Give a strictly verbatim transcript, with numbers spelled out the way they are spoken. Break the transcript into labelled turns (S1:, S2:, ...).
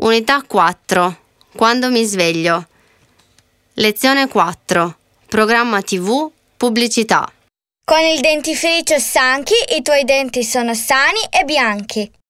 S1: Unità quattro. Quando mi sveglio. Lezione quattro. Programma tivù, pubblicità.
S2: Con il dentifricio Sanchi i tuoi denti sono sani e bianchi.